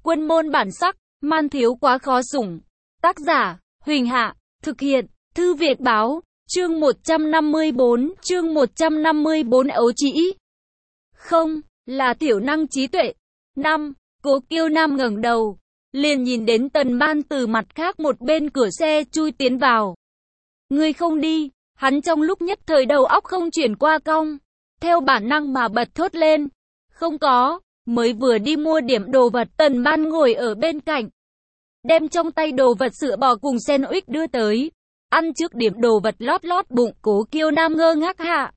Quân môn bản sắc, man thiếu quá khó sủng. Tác giả, Huỳnh Hạ, thực hiện, Thư Việt Báo, chương 154 ấu trĩ. Không, là thiểu năng trí tuệ. 5. Cố Kiêu Nam ngẩng đầu, liền nhìn đến Tần Ban từ mặt khác một bên cửa xe chui tiến vào. Ngươi không đi, hắn trong lúc nhất thời đầu óc không chuyển qua cong, theo bản năng mà bật thốt lên. Không có, mới vừa đi mua điểm đồ vật. Tần Ban ngồi ở bên cạnh, đem trong tay đồ vật sữa bò cùng sandwich đưa tới. Ăn trước điểm đồ vật lót lót bụng. Cố Kiêu Nam ngơ ngác hạ,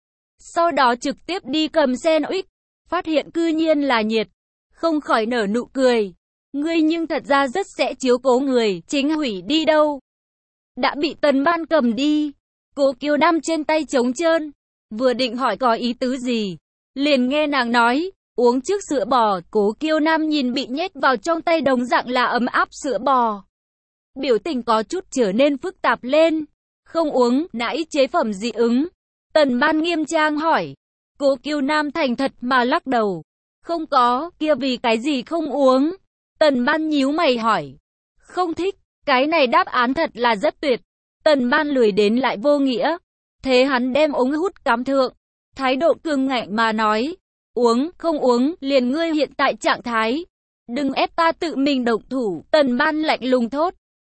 sau đó trực tiếp đi cầm sandwich, phát hiện cư nhiên là nhiệt, không khỏi nở nụ cười. Ngươi nhưng thật ra rất sẽ chiếu cố người, chính hủy đi đâu. Đã bị Tần Ban cầm đi. Cố Kiêu Nam trên tay trống trơn, vừa định hỏi có ý tứ gì, liền nghe nàng nói, uống trước sữa bò. Cố Kiêu Nam nhìn bị nhét vào trong tay đồng dạng là ấm áp sữa bò, biểu tình có chút trở nên phức tạp lên. Không uống, nãy chế phẩm dị ứng. Tần Ban nghiêm trang hỏi. Cố Kiêu Nam thành thật mà lắc đầu. Không có, kia vì cái gì không uống? Tần Ban nhíu mày hỏi. Không thích. Cái này đáp án thật là rất tuyệt. Tần Ban lười đến lại vô nghĩa. Thế hắn đem ống hút cắm thượng, thái độ cương ngạnh mà nói. Uống, không uống, liền ngươi hiện tại trạng thái. Đừng ép ta tự mình động thủ. Tần Ban lạnh lùng thốt.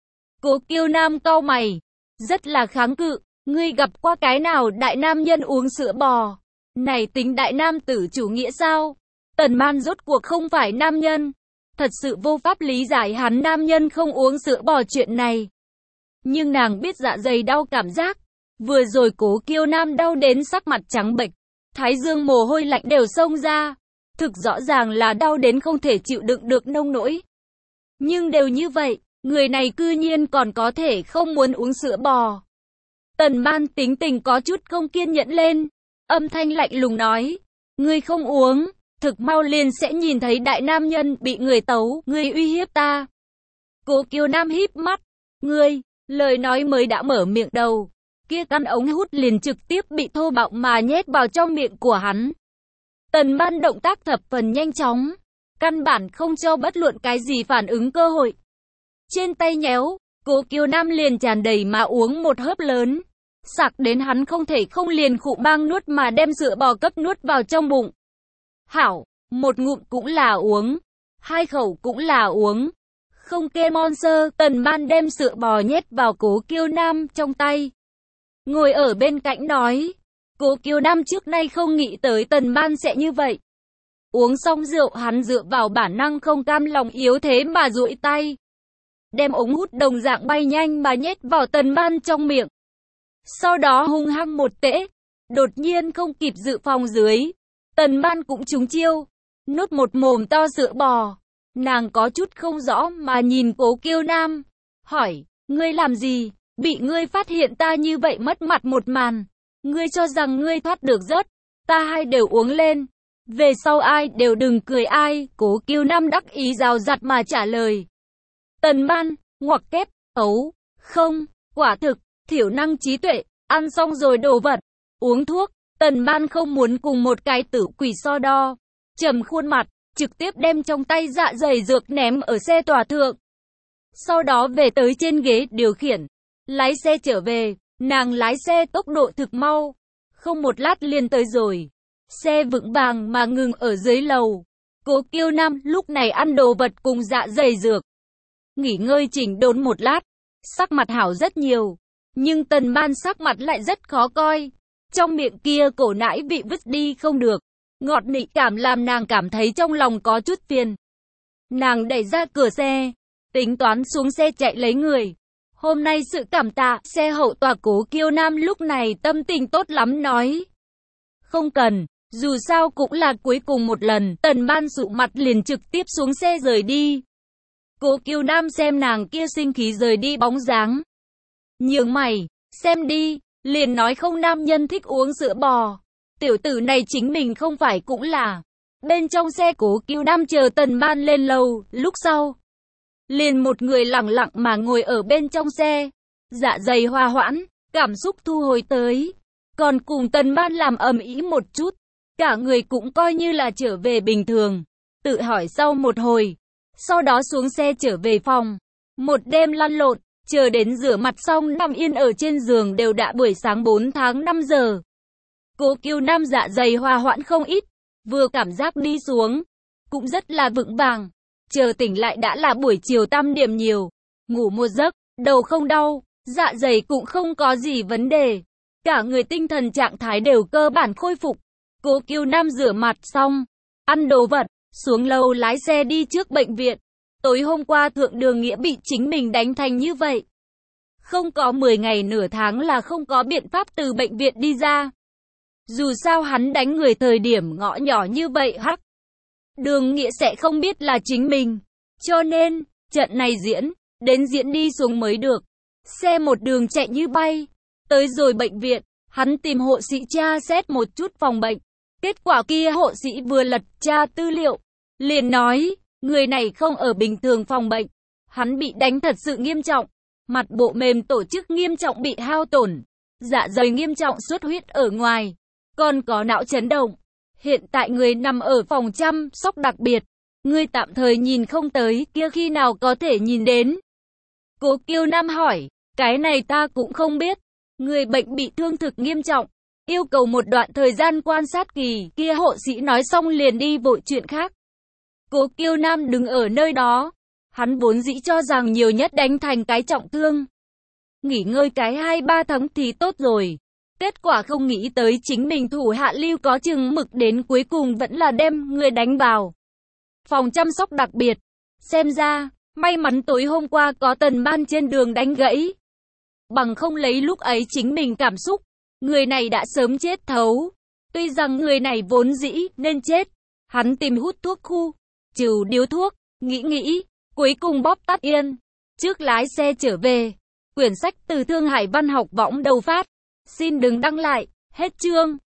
Cố Kiêu Nam cau mày, rất là kháng cự. Ngươi gặp qua cái nào đại nam nhân uống sữa bò? Này tính đại nam tử chủ nghĩa sao? Tần Ban rốt cuộc không phải nam nhân, thật sự vô pháp lý giải hắn nam nhân không uống sữa bò chuyện này. Nhưng nàng biết dạ dày đau cảm giác. Vừa rồi Cố Kiêu Nam đau đến sắc mặt trắng bệch, thái dương mồ hôi lạnh đều xông ra. Thực rõ ràng là đau đến không thể chịu đựng được nông nỗi. Nhưng đều như vậy, người này cư nhiên còn có thể không muốn uống sữa bò. Tần Ban tính tình có chút không kiên nhẫn lên, âm thanh lạnh lùng nói. Ngươi không uống, thực mau liền sẽ nhìn thấy đại nam nhân bị người tấu. Ngươi uy hiếp ta. Cố Kiêu Nam híp mắt. Ngươi, lời nói mới đã mở miệng đầu, kia căn ống hút liền trực tiếp bị thô bạo mà nhét vào trong miệng của hắn. Tần Ban động tác thập phần nhanh chóng, căn bản không cho bất luận cái gì phản ứng cơ hội. Trên tay nhéo, Cố Kiêu Nam liền tràn đầy mà uống một hớp lớn, sặc đến hắn không thể không liền khụ bang nuốt mà đem sữa bò cấp nuốt vào trong bụng. Hảo, một ngụm cũng là uống, hai khẩu cũng là uống. Không kê monster. Tần Ban đem sữa bò nhét vào Cố Kiêu Nam trong tay, ngồi ở bên cạnh nói. Cố Kiêu Nam trước nay không nghĩ tới Tần Ban sẽ như vậy. Uống xong rượu, hắn dựa vào bản năng không cam lòng yếu thế mà duỗi tay, đem ống hút đồng dạng bay nhanh mà nhét vào Tần Ban trong miệng. Sau đó hung hăng một tễ, đột nhiên không kịp dự phòng dưới, Tần Ban cũng trúng chiêu, nuốt một mồm to sữa bò. Nàng có chút không rõ mà nhìn Cố Kiêu Nam, hỏi, ngươi làm gì? Bị ngươi phát hiện ta như vậy mất mặt một màn, ngươi cho rằng ngươi thoát được rớt, ta hai đều uống lên, về sau ai đều đừng cười ai. Cố Kiêu Nam đắc ý rào rạt mà trả lời. Tần Ban, ngoặc kép, ấu, không, quả thực, thiểu năng trí tuệ, ăn xong rồi đồ vật, uống thuốc. Tần Ban không muốn cùng một cái tử quỷ so đo, trầm khuôn mặt, trực tiếp đem trong tay dạ dày dược ném ở xe tòa thượng. Sau đó về tới trên ghế điều khiển, lái xe trở về. Nàng lái xe tốc độ thực mau, không một lát liền tới rồi. Xe vững vàng mà ngừng ở dưới lầu. Cố Kiêu Nam lúc này ăn đồ vật cùng dạ dày dược, nghỉ ngơi chỉnh đốn một lát, sắc mặt hảo rất nhiều. Nhưng Tần Ban sắc mặt lại rất khó coi, trong miệng kia cổ nãi vị vứt đi không được, ngọt nị cảm làm nàng cảm thấy trong lòng có chút phiền. Nàng đẩy ra cửa xe, tính toán xuống xe chạy lấy người. Hôm nay sự cảm tạ. Xe hậu tòa. Cố Kiêu Nam lúc này tâm tình tốt lắm nói. Không cần, dù sao cũng là cuối cùng một lần. Tần Ban sụ mặt liền trực tiếp xuống xe rời đi. Cố Kiêu Nam xem nàng kia sinh khí rời đi bóng dáng, nhướng mày, xem đi, liền nói không nam nhân thích uống sữa bò. Tiểu tử này chính mình không phải cũng là. Bên trong xe Cố Kiêu Nam chờ Tần Ban lên lầu, lúc sau liền một người lặng lặng mà ngồi ở bên trong xe, dạ dày hòa hoãn, cảm xúc thu hồi tới, còn cùng Tần Ban làm ầm ĩ một chút, cả người cũng coi như là trở về bình thường. Tự hỏi sau một hồi, sau đó xuống xe trở về phòng. Một đêm lăn lộn, chờ đến rửa mặt xong nằm yên ở trên giường đều đã buổi sáng 4 tháng 5 giờ. Cố Kiều Nam dạ dày hòa hoãn không ít, vừa cảm giác đi xuống, cũng rất là vững vàng. Chờ tỉnh lại đã là buổi chiều 5 điểm nhiều, ngủ một giấc, đầu không đau, dạ dày cũng không có gì vấn đề. Cả người tinh thần trạng thái đều cơ bản khôi phục. Cố Kiều Nam rửa mặt xong, ăn đồ vật, xuống lầu lái xe đi trước bệnh viện. Tối hôm qua Thượng Đường Nghĩa bị chính mình đánh thành như vậy. Không có 10 ngày nửa tháng là không có biện pháp từ bệnh viện đi ra. Dù sao hắn đánh người thời điểm ngõ nhỏ như vậy hắc. Đường Nghĩa sẽ không biết là chính mình. Cho nên, trận này đến diễn đi xuống mới được. Xe một đường chạy như bay. Tới rồi bệnh viện, hắn tìm hộ sĩ tra xét một chút phòng bệnh. Kết quả kia hộ sĩ vừa lật tra tư liệu, liền nói, người này không ở bình thường phòng bệnh. Hắn bị đánh thật sự nghiêm trọng. Mặt bộ mềm tổ chức nghiêm trọng bị hao tổn. Dạ dày nghiêm trọng xuất huyết ở ngoài. Còn có não chấn động. Hiện tại người nằm ở phòng chăm sóc đặc biệt. Người tạm thời nhìn không tới, kia khi nào có thể nhìn đến. Cố Kiều Nam hỏi, cái này ta cũng không biết. Người bệnh bị thương thực nghiêm trọng, yêu cầu một đoạn thời gian quan sát kỳ. Kia hộ sĩ nói xong liền đi vội chuyện khác. Cố Kiều Nam đứng ở nơi đó. Hắn vốn dĩ cho rằng nhiều nhất đánh thành cái trọng thương. Nghỉ ngơi cái 2-3 tháng thì tốt rồi. Kết quả không nghĩ tới chính mình thủ hạ lưu có chừng mực đến cuối cùng vẫn là đem người đánh vào phòng chăm sóc đặc biệt. Xem ra, may mắn tối hôm qua có Tần Ban trên đường đánh gãy. Bằng không lấy lúc ấy chính mình cảm xúc, người này đã sớm chết thấu. Tuy rằng người này vốn dĩ nên chết, hắn tìm hút thuốc khu, trừ điếu thuốc, nghĩ, cuối cùng bóp tắt yên. Trước lái xe trở về, quyển sách từ Thương Hải Văn học võng đầu phát. Xin đừng đăng lại, hết chương.